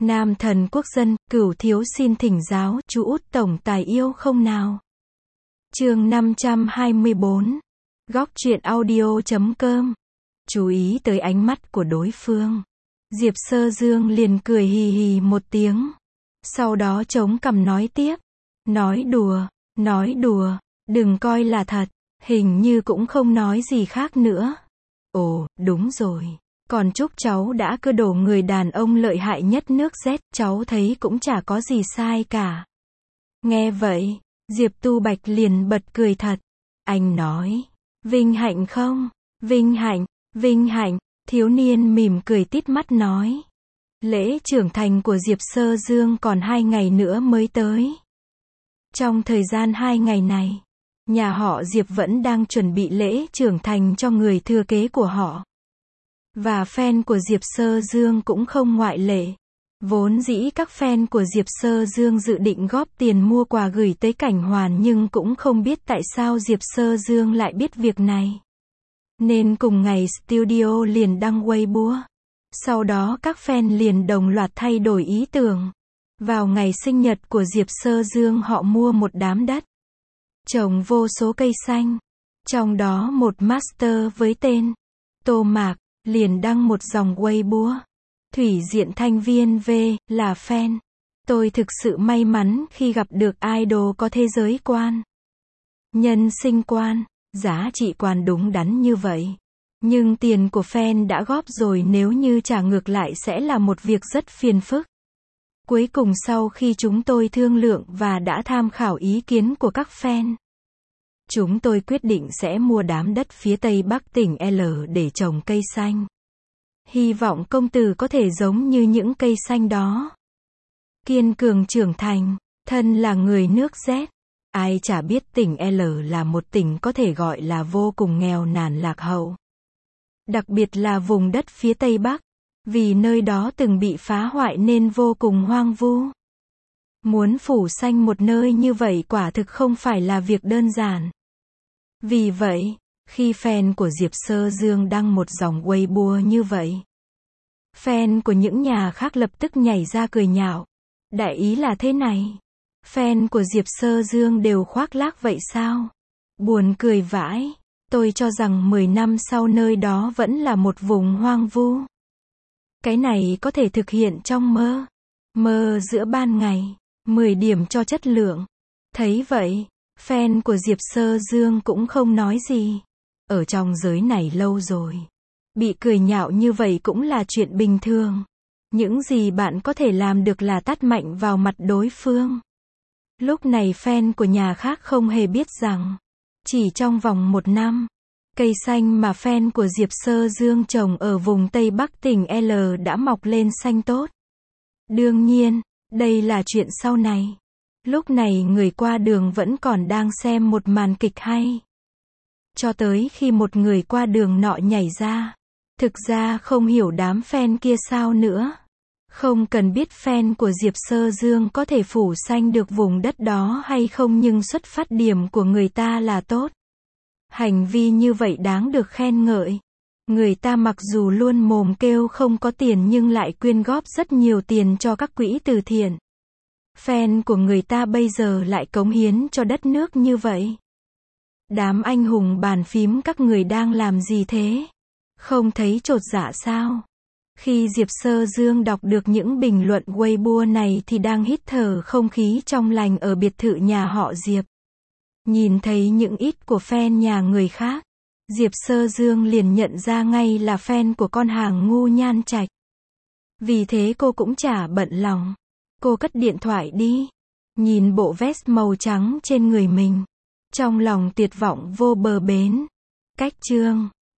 Nam thần quốc dân, Cửu thiếu xin thỉnh giáo, chú út tổng tài yêu không nào? Chương 524. Góc truyện audio.com. Chú ý tới ánh mắt của đối phương. Diệp Sơ Dương liền cười hì hì một tiếng. Sau đó chống cằm nói tiếp. Nói đùa, đừng coi là thật. Hình như cũng không nói gì khác nữa. Ồ, đúng rồi. Còn chúc cháu đã cơ đồ người đàn ông lợi hại nhất nước Z, cháu thấy cũng chả có gì sai cả. Nghe vậy, Diệp Tu Bạch liền bật cười thật. Anh nói, vinh hạnh không? Vinh hạnh, thiếu niên mỉm cười tít mắt nói. Lễ trưởng thành của Diệp Sơ Dương còn 2 ngày nữa mới tới. Trong thời gian 2 ngày này, nhà họ Diệp vẫn đang chuẩn bị lễ trưởng thành cho người thừa kế của họ. Và fan của Diệp Sơ Dương cũng không ngoại lệ. Vốn dĩ các fan của Diệp Sơ Dương dự định góp tiền mua quà gửi tới Cảnh Hoàn, nhưng cũng không biết tại sao Diệp Sơ Dương lại biết việc này. Nên cùng ngày studio liền đăng Weibo. Sau đó các fan liền đồng loạt thay đổi ý tưởng. Vào ngày sinh nhật của Diệp Sơ Dương họ mua một đám đất, trồng vô số cây xanh. Trong đó một master với tên Tô Mạc liền đăng một dòng Weibo. Thủy Diện Thanh Viên V, là fan. Tôi thực sự may mắn khi gặp được idol có thế giới quan, nhân sinh quan, giá trị quan đúng đắn như vậy. Nhưng tiền của fan đã góp rồi, nếu như trả ngược lại sẽ là một việc rất phiền phức. Cuối cùng sau khi chúng tôi thương lượng và đã tham khảo ý kiến của các fan, chúng tôi quyết định sẽ mua đám đất phía tây bắc tỉnh L để trồng cây xanh. Hy vọng công tử có thể giống như những cây xanh đó. Kiên cường trưởng thành, thân là người nước Z. Ai chả biết tỉnh L là một tỉnh có thể gọi là vô cùng nghèo nàn lạc hậu. Đặc biệt là vùng đất phía tây bắc. Vì nơi đó từng bị phá hoại nên vô cùng hoang vu. Muốn phủ xanh một nơi như vậy quả thực không phải là việc đơn giản. Vì vậy, khi fan của Diệp Sơ Dương đăng một dòng Weibo như vậy, fan của những nhà khác lập tức nhảy ra cười nhạo. Đại ý là thế này. Fan của Diệp Sơ Dương đều khoác lác vậy sao? Buồn cười vãi. Tôi cho rằng 10 năm sau nơi đó vẫn là một vùng hoang vu. Cái này có thể thực hiện trong mơ. Mơ giữa ban ngày. 10 điểm cho chất lượng. Thấy vậy, fan của Diệp Sơ Dương cũng không nói gì. Ở trong giới này lâu rồi, bị cười nhạo như vậy cũng là chuyện bình thường. Những gì bạn có thể làm được là tát mạnh vào mặt đối phương. Lúc này fan của nhà khác không hề biết rằng, chỉ trong vòng 1 năm, cây xanh mà fan của Diệp Sơ Dương trồng ở vùng Tây Bắc tỉnh L đã mọc lên xanh tốt. Đương nhiên, đây là chuyện sau này. Lúc này người qua đường vẫn còn đang xem một màn kịch hay. Cho tới khi một người qua đường nọ nhảy ra. Thực ra không hiểu đám fan kia sao nữa. Không cần biết fan của Diệp Sơ Dương có thể phủ xanh được vùng đất đó hay không, nhưng xuất phát điểm của người ta là tốt. Hành vi như vậy đáng được khen ngợi. Người ta mặc dù luôn mồm kêu không có tiền nhưng lại quyên góp rất nhiều tiền cho các quỹ từ thiện. Fan của người ta bây giờ lại cống hiến cho đất nước như vậy. Đám anh hùng bàn phím các người đang làm gì thế? Không thấy chột dạ sao? Khi Diệp Sơ Dương đọc được những bình luận Weibo này thì đang hít thở không khí trong lành ở biệt thự nhà họ Diệp. Nhìn thấy những ít của fan nhà người khác, Diệp Sơ Dương liền nhận ra ngay là fan của con hàng ngu Nhan Trạch. Vì thế cô cũng chả bận lòng. Cô cất điện thoại đi, nhìn bộ vest màu trắng trên người mình, trong lòng tuyệt vọng vô bờ bến. Cách chương